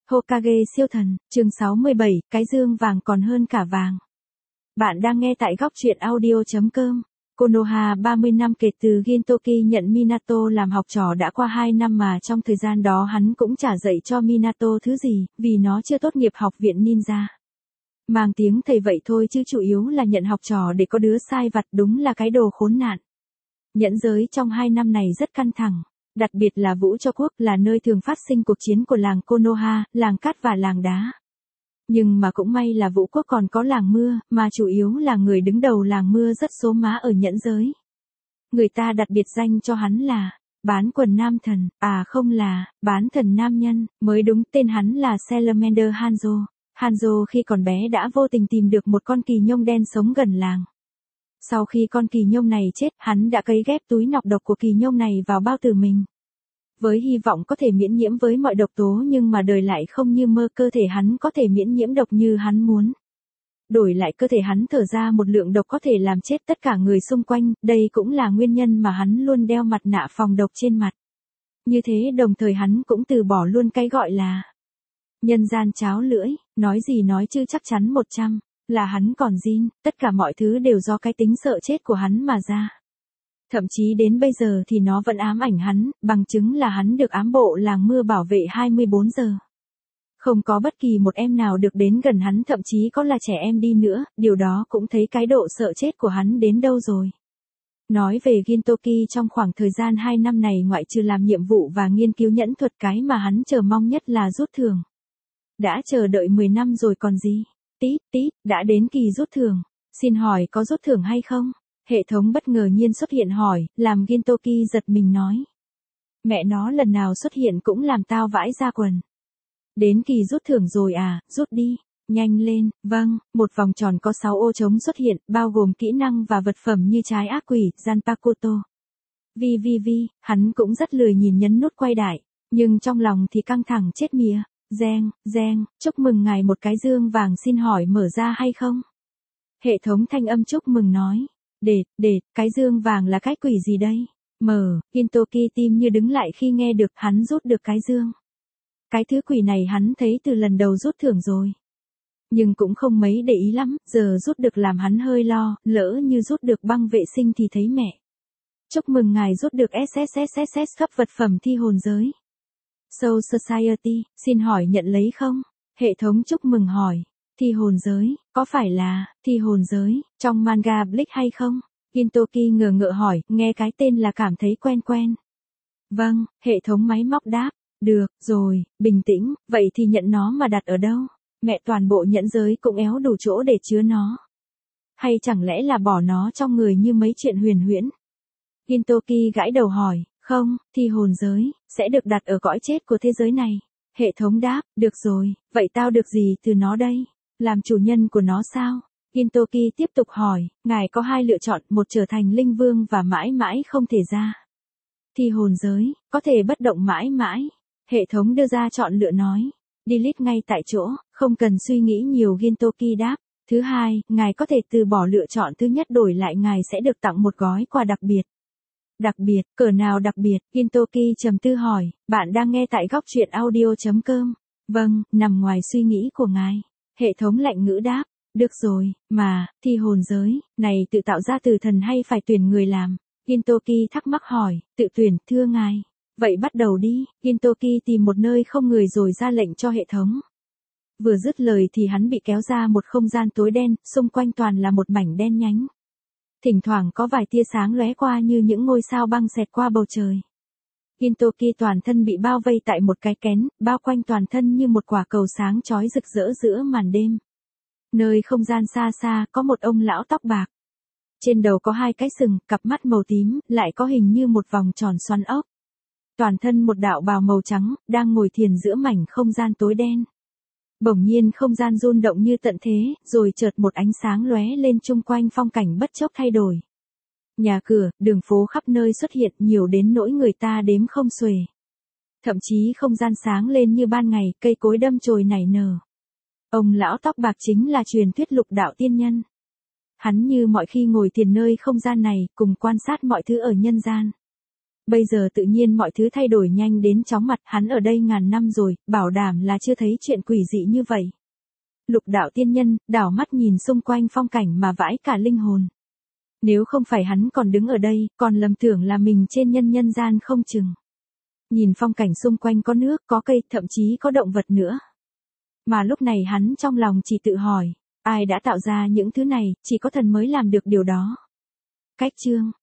Hokage siêu thần, chương 67, cái dương vàng còn hơn cả vàng. Bạn đang nghe tại góc truyện audio.com. Konoha 30 năm kể từ Gintoki nhận Minato làm học trò đã qua 2 năm mà trong thời gian đó hắn cũng chả dạy cho Minato thứ gì, vì nó chưa tốt nghiệp học viện ninja. Mang tiếng thầy vậy thôi chứ chủ yếu là nhận học trò để có đứa sai vặt, đúng là cái đồ khốn nạn. Nhẫn giới trong 2 năm này rất căng thẳng. Đặc biệt là Vũ Cho Quốc là nơi thường phát sinh cuộc chiến của làng Konoha, làng cát và làng đá. Nhưng mà cũng may là Vũ Quốc còn có làng mưa, mà chủ yếu là người đứng đầu làng mưa rất số má ở nhẫn giới. Người ta đặt biệt danh cho hắn là bán quần nam thần, à không là bán thần nam nhân, mới đúng, tên hắn là Salamander Hanzo. Hanzo khi còn bé đã vô tình tìm được một con kỳ nhông đen sống gần làng. Sau khi con kỳ nhông này chết, hắn đã cấy ghép túi nọc độc của kỳ nhông này vào bao tử mình. Với hy vọng có thể miễn nhiễm với mọi độc tố, nhưng mà đời lại không như mơ, cơ thể hắn có thể miễn nhiễm độc như hắn muốn. Đổi lại cơ thể hắn thở ra một lượng độc có thể làm chết tất cả người xung quanh, đây cũng là nguyên nhân mà hắn luôn đeo mặt nạ phòng độc trên mặt. Như thế đồng thời hắn cũng từ bỏ luôn cái gọi là nhân gian cháo lưỡi, nói gì nói chứ chắc chắn 100. Là hắn còn zin, tất cả mọi thứ đều do cái tính sợ chết của hắn mà ra. Thậm chí đến bây giờ thì nó vẫn ám ảnh hắn, bằng chứng là hắn được ám bộ làng mưa bảo vệ 24 giờ. Không có bất kỳ một em nào được đến gần hắn, thậm chí có là trẻ em đi nữa, điều đó cũng thấy cái độ sợ chết của hắn đến đâu rồi. Nói về Gintoki, trong khoảng thời gian 2 năm này ngoại trừ làm nhiệm vụ và nghiên cứu nhẫn thuật, cái mà hắn chờ mong nhất là rút thưởng. Đã chờ đợi 10 năm rồi còn gì. Tít tít, đã đến kỳ rút thưởng. Xin hỏi có rút thưởng hay không? Hệ thống bất ngờ nhiên xuất hiện hỏi, làm Gintoki giật mình nói. Mẹ nó, lần nào xuất hiện cũng làm tao vãi ra quần. Đến kỳ rút thưởng rồi à, rút đi. Nhanh lên, vâng, một vòng tròn có 6 ô trống xuất hiện, bao gồm kỹ năng và vật phẩm như trái ác quỷ, Zanpakuto. Hắn cũng rất lười nhìn nhấn nút quay đại, nhưng trong lòng thì căng thẳng chết mía. Reng, chúc mừng ngài một cái dương vàng, xin hỏi mở ra hay không? Hệ thống thanh âm chúc mừng nói. Cái dương vàng là cái quỷ gì đây? Mở, Gintoki tim như đứng lại khi nghe được hắn rút được cái dương. Cái thứ quỷ này hắn thấy từ lần đầu rút thưởng rồi. Nhưng cũng không mấy để ý lắm, giờ rút được làm hắn hơi lo, lỡ như rút được băng vệ sinh thì thấy mẹ. Chúc mừng ngài rút được SSSSS cấp vật phẩm thi hồn giới. Soul Society, xin hỏi nhận lấy không? Hệ thống chúc mừng hỏi. Thi hồn giới, có phải là thi hồn giới trong manga Bleach hay không? Gintoki ngờ ngợ hỏi, nghe cái tên là cảm thấy quen quen. Vâng, hệ thống máy móc đáp. Được rồi, bình tĩnh, vậy thì nhận nó mà đặt ở đâu? Mẹ, toàn bộ nhẫn giới cũng éo đủ chỗ để chứa nó. Hay chẳng lẽ là bỏ nó trong người như mấy chuyện huyền huyễn? Gintoki gãi đầu hỏi. Không, thi hồn giới sẽ được đặt ở cõi chết của thế giới này. Hệ thống đáp, được rồi, vậy tao được gì từ nó đây? Làm chủ nhân của nó sao? Gintoki tiếp tục hỏi, ngài có 2 lựa chọn, một trở thành linh vương và mãi mãi không thể ra. Thi hồn giới, có thể bất động mãi mãi. Hệ thống đưa ra chọn lựa nói, delete ngay tại chỗ, không cần suy nghĩ nhiều. Gintoki đáp. Thứ hai, ngài có thể từ bỏ lựa chọn thứ nhất, đổi lại ngài sẽ được tặng một gói quà đặc biệt. Đặc biệt, cỡ nào đặc biệt? Gintoki trầm tư hỏi, bạn đang nghe tại góc truyện audio.com. Vâng, nằm ngoài suy nghĩ của ngài. Hệ thống lạnh ngữ đáp, được rồi, mà, thi hồn giới, này tự tạo ra từ thần hay phải tuyển người làm? Gintoki thắc mắc hỏi, tự tuyển, thưa ngài. Vậy bắt đầu đi. Gintoki tìm một nơi không người rồi ra lệnh cho hệ thống. Vừa dứt lời thì hắn bị kéo ra một không gian tối đen, xung quanh toàn là một mảnh đen nhánh. Thỉnh thoảng có vài tia sáng lóe qua như những ngôi sao băng xẹt qua bầu trời. Gintoki toàn thân bị bao vây tại một cái kén, bao quanh toàn thân như một quả cầu sáng chói rực rỡ giữa màn đêm. Nơi không gian xa xa có một ông lão tóc bạc. Trên đầu có 2 cái sừng, cặp mắt màu tím, lại có hình như một vòng tròn xoắn ốc. Toàn thân một đạo bào màu trắng, đang ngồi thiền giữa mảnh không gian tối đen. Bỗng nhiên không gian rung động như tận thế, rồi chợt một ánh sáng lóe lên, chung quanh phong cảnh bất chốc thay đổi. Nhà cửa, đường phố khắp nơi xuất hiện, nhiều đến nỗi người ta đếm không xuể. Thậm chí không gian sáng lên như ban ngày, cây cối đâm chồi nảy nở. Ông lão tóc bạc chính là truyền thuyết lục đạo tiên nhân. Hắn như mọi khi ngồi thiền nơi không gian này, cùng quan sát mọi thứ ở nhân gian. Bây giờ tự nhiên mọi thứ thay đổi nhanh đến chóng mặt, hắn ở đây ngàn năm rồi, bảo đảm là chưa thấy chuyện quỷ dị như vậy. Lục đạo tiên nhân, đảo mắt nhìn xung quanh phong cảnh mà vãi cả linh hồn. Nếu không phải hắn còn đứng ở đây, còn lầm tưởng là mình trên nhân gian không chừng. Nhìn phong cảnh xung quanh có nước, có cây, thậm chí có động vật nữa. Mà lúc này hắn trong lòng chỉ tự hỏi, ai đã tạo ra những thứ này, chỉ có thần mới làm được điều đó. Cách chương